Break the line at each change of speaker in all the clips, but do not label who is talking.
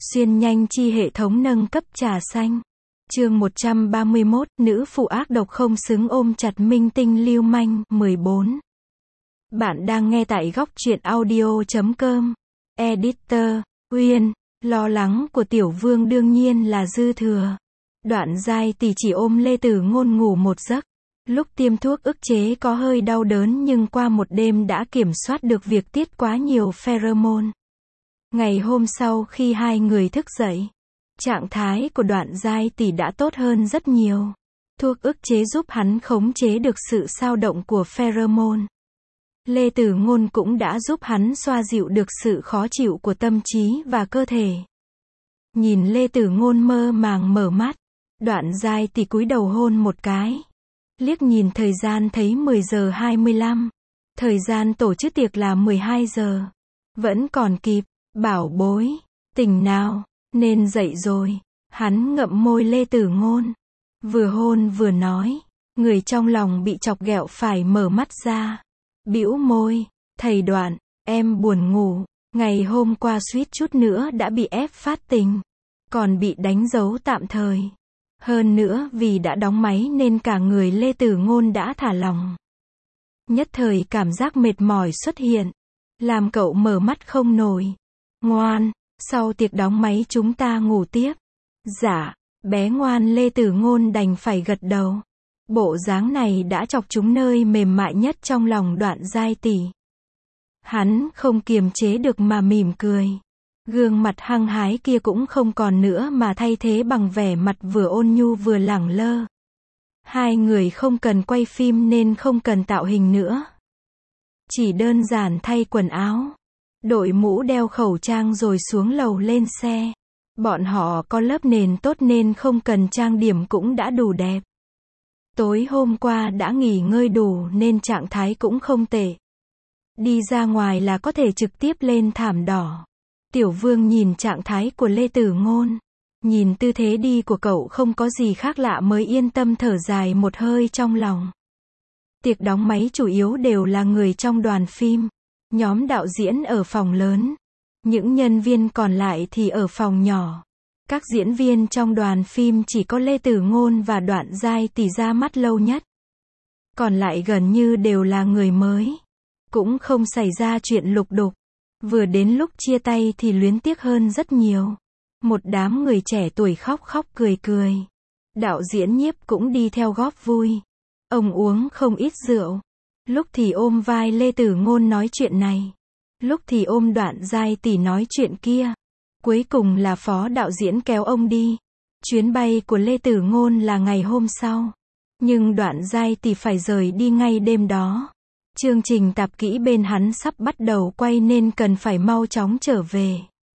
Xuyên nhanh chi hệ thống nâng cấp trà xanh. Chương 131, nữ phụ ác độc không xứng ôm chặt minh tinh lưu manh. 14. Bạn đang nghe tại góc truyện audio.com. Editor, Uyên. Lo lắng của Tiểu Vương đương nhiên là dư thừa. Đoạn Giai Tỷ chỉ ôm Lê Tử Ngôn ngủ một giấc. Lúc tiêm thuốc ức chế có hơi đau đớn nhưng qua một đêm đã kiểm soát được việc tiết quá nhiều pheromone. Ngày hôm sau khi hai người thức dậy, trạng thái của Đoạn Giai Tỷ đã tốt hơn rất nhiều. Thuốc ức chế giúp hắn khống chế được sự xao động của pheromone. Lê Tử Ngôn cũng đã giúp hắn xoa dịu được sự khó chịu của tâm trí và cơ thể. Nhìn Lê Tử Ngôn mơ màng mở mắt, Đoạn Giai Tỷ cúi đầu hôn một cái. Liếc nhìn thời gian thấy 10 giờ 25. Thời gian tổ chức tiệc là 12 giờ. Vẫn còn kịp, bảo bối, tỉnh nào, nên dậy rồi. Hắn ngậm môi Lê Tử Ngôn. Vừa hôn vừa nói. Người trong lòng bị chọc ghẹo phải mở mắt ra. Bĩu môi, thầy Đoạn, em buồn ngủ. Ngày hôm qua suýt chút nữa đã bị ép phát tình. Còn bị đánh dấu tạm thời. Hơn nữa vì đã đóng máy nên cả người Lê Tử Ngôn đã thả lỏng. Nhất thời cảm giác mệt mỏi xuất hiện. Làm cậu mở mắt không nổi. Ngoan, sau tiệc đóng máy chúng ta ngủ tiếp. Dạ, bé ngoan Lê Tử Ngôn đành phải gật đầu. Bộ dáng này đã chọc trúng nơi mềm mại nhất trong lòng Đoạn Giai Tỷ. Hắn không kiềm chế được mà mỉm cười. Gương mặt hăng hái kia cũng không còn nữa mà thay thế bằng vẻ mặt vừa ôn nhu vừa lẳng lơ. Hai người không cần quay phim nên không cần tạo hình nữa. Chỉ đơn giản thay quần áo, đội mũ đeo khẩu trang rồi xuống lầu lên xe. Bọn họ có lớp nền tốt nên không cần trang điểm cũng đã đủ đẹp. Tối hôm qua đã nghỉ ngơi đủ nên trạng thái cũng không tệ. Đi ra ngoài là có thể trực tiếp lên thảm đỏ. Tiểu Vương nhìn trạng thái của Lê Tử Ngôn. Nhìn tư thế đi của cậu không có gì khác lạ mới yên tâm thở dài một hơi trong lòng. Tiệc đóng máy chủ yếu đều là người trong đoàn phim. Nhóm đạo diễn ở phòng lớn. Những nhân viên còn lại thì ở phòng nhỏ. Các diễn viên trong đoàn phim chỉ có Lê Tử Ngôn và Đoạn Giai Tỷ ra mắt lâu nhất. Còn lại gần như đều là người mới. Cũng không xảy ra chuyện lục đục. Vừa đến lúc chia tay thì luyến tiếc hơn rất nhiều. Một đám người trẻ tuổi khóc khóc cười cười. Đạo diễn Nhiếp cũng đi theo góp vui. Ông uống không ít rượu. Lúc thì ôm vai Lê Tử Ngôn nói chuyện này. Lúc thì ôm Đoạn Giai Tỷ nói chuyện kia. Cuối cùng là phó đạo diễn kéo ông đi. Chuyến bay của Lê Tử Ngôn là ngày hôm sau. Nhưng Đoạn Giai Tỷ phải rời đi ngay đêm đó. Chương trình tạp kỹ bên hắn sắp bắt đầu quay nên cần phải mau chóng trở về.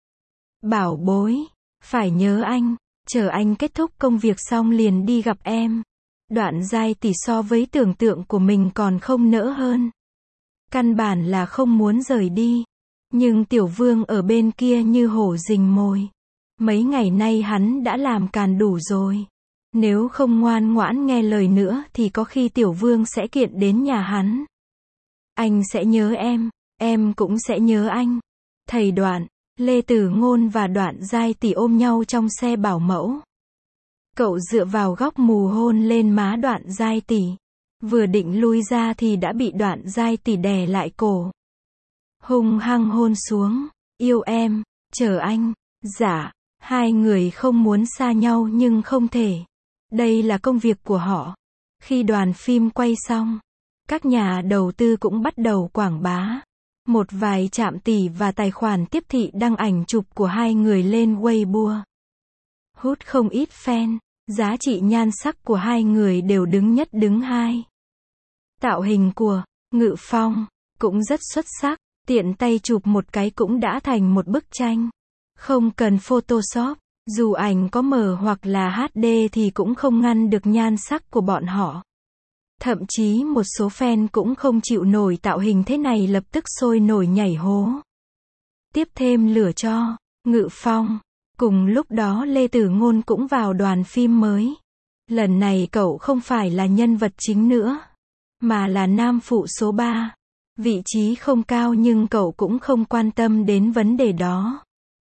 Bảo bối, phải nhớ anh, chờ anh kết thúc công việc xong liền đi gặp em. Đoạn Giai Tỷ so với tưởng tượng của mình còn không nỡ hơn. Căn bản là không muốn rời đi. Nhưng Tiểu Vương ở bên kia như hổ rình mồi. Mấy ngày nay hắn đã làm càn đủ rồi. Nếu không ngoan ngoãn nghe lời nữa thì có khi Tiểu Vương sẽ kiện đến nhà hắn. Anh sẽ nhớ em cũng sẽ nhớ anh. Thầy Đoạn, Lê Tử Ngôn và Đoạn Giai Tỷ ôm nhau trong xe bảo mẫu. Cậu dựa vào góc mù hôn lên má Đoạn Giai Tỷ. Vừa định lui ra thì đã bị Đoạn Giai Tỷ đè lại cổ. Hung hăng hôn xuống. Yêu em, chờ anh. Dạ, hai người không muốn xa nhau nhưng không thể. Đây là công việc của họ. Khi đoàn phim quay xong, các nhà đầu tư cũng bắt đầu quảng bá. Một vài trạm tỷ và tài khoản tiếp thị đăng ảnh chụp của hai người lên Weibo. Hút không ít fan, giá trị nhan sắc của hai người đều đứng nhất đứng hai. Tạo hình của Ngự Phong cũng rất xuất sắc, tiện tay chụp một cái cũng đã thành một bức tranh. Không cần Photoshop, dù ảnh có mờ hoặc là HD thì cũng không ngăn được nhan sắc của bọn họ. Thậm chí một số fan cũng không chịu nổi tạo hình thế này lập tức sôi nổi nhảy hố. Tiếp thêm lửa cho Ngự Phong. Cùng lúc đó Lê Tử Ngôn cũng vào đoàn phim mới. Lần này cậu không phải là nhân vật chính nữa, mà là nam phụ số 3. Vị trí không cao nhưng cậu cũng không quan tâm đến vấn đề đó.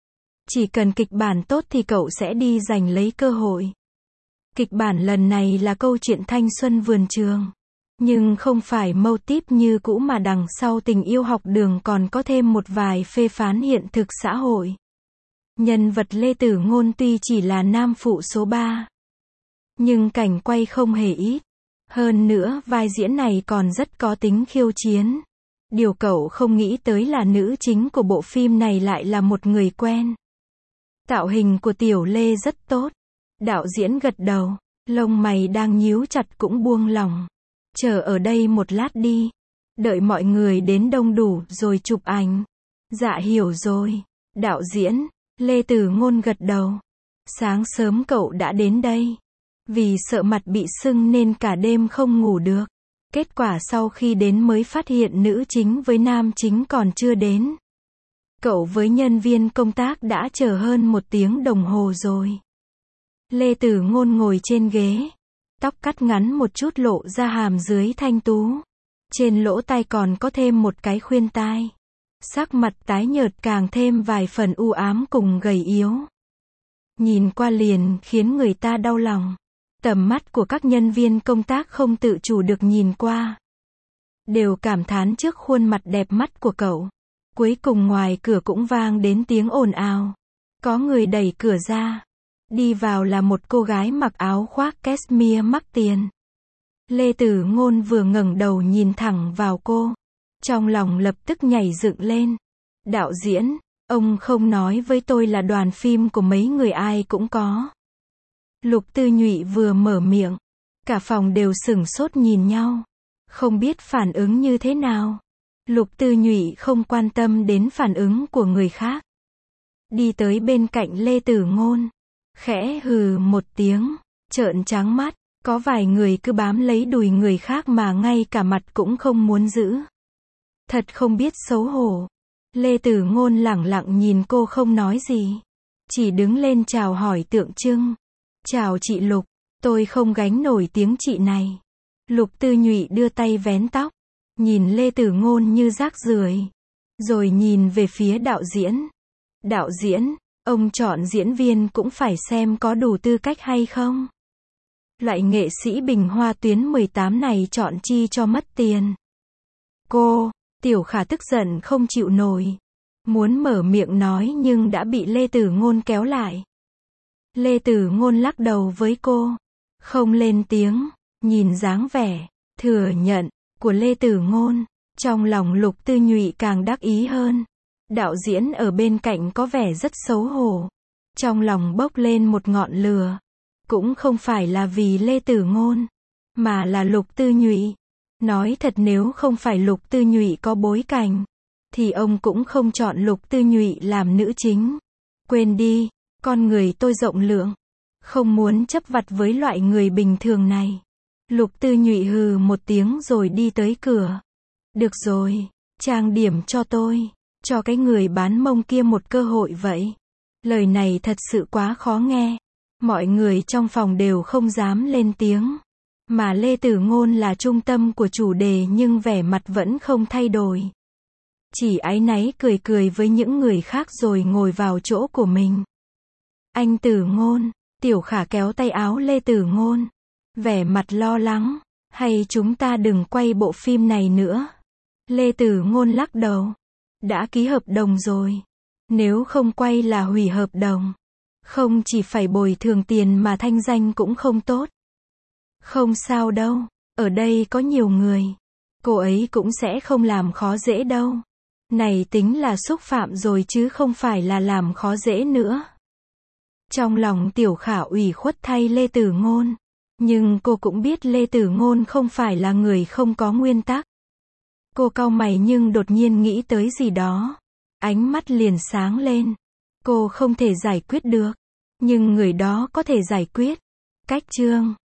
Chỉ cần kịch bản tốt thì cậu sẽ đi giành lấy cơ hội. Kịch bản lần này là câu chuyện thanh xuân vườn trường. Nhưng không phải mâu típ như cũ mà đằng sau tình yêu học đường còn có thêm một vài phê phán hiện thực xã hội. Nhân vật Lê Tử Ngôn tuy chỉ là nam phụ số 3. Nhưng cảnh quay không hề ít. Hơn nữa, vai diễn này còn rất có tính khiêu chiến. Điều cậu không nghĩ tới là nữ chính của bộ phim này lại là một người quen. Tạo hình của Tiểu Lê rất tốt. Đạo diễn gật đầu, lông mày đang nhíu chặt cũng buông lỏng. Chờ ở đây một lát đi. Đợi mọi người đến đông đủ rồi chụp ảnh. Dạ hiểu rồi. Đạo diễn, Lê Tử Ngôn gật đầu. Sáng sớm cậu đã đến đây. Vì sợ mặt bị sưng nên cả đêm không ngủ được. Kết quả sau khi đến mới phát hiện nữ chính với nam chính còn chưa đến. Cậu với nhân viên công tác đã chờ hơn 1 tiếng đồng hồ rồi. Lê Tử Ngôn ngồi trên ghế. Tóc cắt ngắn một chút lộ ra hàm dưới thanh tú. Trên lỗ tai còn có thêm một cái khuyên tai. Sắc mặt tái nhợt càng thêm vài phần u ám cùng gầy yếu. Nhìn qua liền khiến người ta đau lòng. Tầm mắt của các nhân viên công tác không tự chủ được nhìn qua. Đều cảm thán trước khuôn mặt đẹp mắt của cậu. Cuối cùng ngoài cửa cũng vang đến tiếng ồn ào. Có người đẩy cửa ra. Đi vào là một cô gái mặc áo khoác cashmere mắc tiền. Lê Tử Ngôn vừa ngẩng đầu nhìn thẳng vào cô. Trong lòng lập tức nhảy dựng lên. Đạo diễn, ông không nói với tôi là đoàn phim của mấy người ai cũng có. Lục Tư Nhụy vừa mở miệng. Cả phòng đều sửng sốt nhìn nhau. Không biết phản ứng như thế nào. Lục Tư Nhụy không quan tâm đến phản ứng của người khác. Đi tới bên cạnh Lê Tử Ngôn. Khẽ hừ một tiếng. Trợn trắng mắt. Có vài người cứ bám lấy đùi người khác mà ngay cả mặt cũng không muốn giữ. Thật không biết xấu hổ. Lê Tử Ngôn lẳng lặng nhìn cô không nói gì. Chỉ đứng lên chào hỏi tượng trưng. Chào chị Lục. Tôi không gánh nổi tiếng chị này. Lục Tư Nhụy đưa tay vén tóc. Nhìn Lê Tử Ngôn như rác rưởi. Rồi nhìn về phía đạo diễn. Đạo diễn, ông chọn diễn viên cũng phải xem có đủ tư cách hay không. Loại nghệ sĩ Bình Hoa tuyến 18 này chọn chi cho mất tiền. Cô, Tiểu Khả tức giận không chịu nổi. Muốn mở miệng nói nhưng đã bị Lê Tử Ngôn kéo lại. Lê Tử Ngôn lắc đầu với cô. Không lên tiếng. Nhìn dáng vẻ, thừa nhận, của Lê Tử Ngôn. Trong lòng Lục Tư Nhụy càng đắc ý hơn. Đạo diễn ở bên cạnh có vẻ rất xấu hổ. Trong lòng bốc lên một ngọn lửa. Cũng không phải là vì Lê Tử Ngôn. Mà là Lục Tư Nhụy. Nói thật nếu không phải Lục Tư Nhụy có bối cảnh. Thì ông cũng không chọn Lục Tư Nhụy làm nữ chính. Quên đi. Con người tôi rộng lượng. Không muốn chấp vặt với loại người bình thường này. Lục Tư Nhụy hừ một tiếng rồi đi tới cửa. Được rồi. Trang điểm cho tôi. Cho cái người bán mông kia một cơ hội vậy. Lời này thật sự quá khó nghe. Mọi người trong phòng đều không dám lên tiếng. Mà Lê Tử Ngôn là trung tâm của chủ đề nhưng vẻ mặt vẫn không thay đổi. Chỉ áy náy cười cười với những người khác rồi ngồi vào chỗ của mình. Anh Tử Ngôn. Tiểu Khả kéo tay áo Lê Tử Ngôn. Vẻ mặt lo lắng. Hay chúng ta đừng quay bộ phim này nữa. Lê Tử Ngôn lắc đầu. Đã ký hợp đồng rồi. Nếu không quay là hủy hợp đồng. Không chỉ phải bồi thường tiền mà thanh danh cũng không tốt. Không sao đâu. Ở đây có nhiều người. Cô ấy cũng sẽ không làm khó dễ đâu. Này tính là xúc phạm rồi chứ không phải là làm khó dễ nữa. Trong lòng Tiểu Khả ủy khuất thay Lê Tử Ngôn. Nhưng cô cũng biết Lê Tử Ngôn không phải là người không có nguyên tắc. Cô cau mày nhưng đột nhiên nghĩ tới gì đó. Ánh mắt liền sáng lên. Cô không thể giải quyết được. Nhưng người đó có thể giải quyết. Cách chương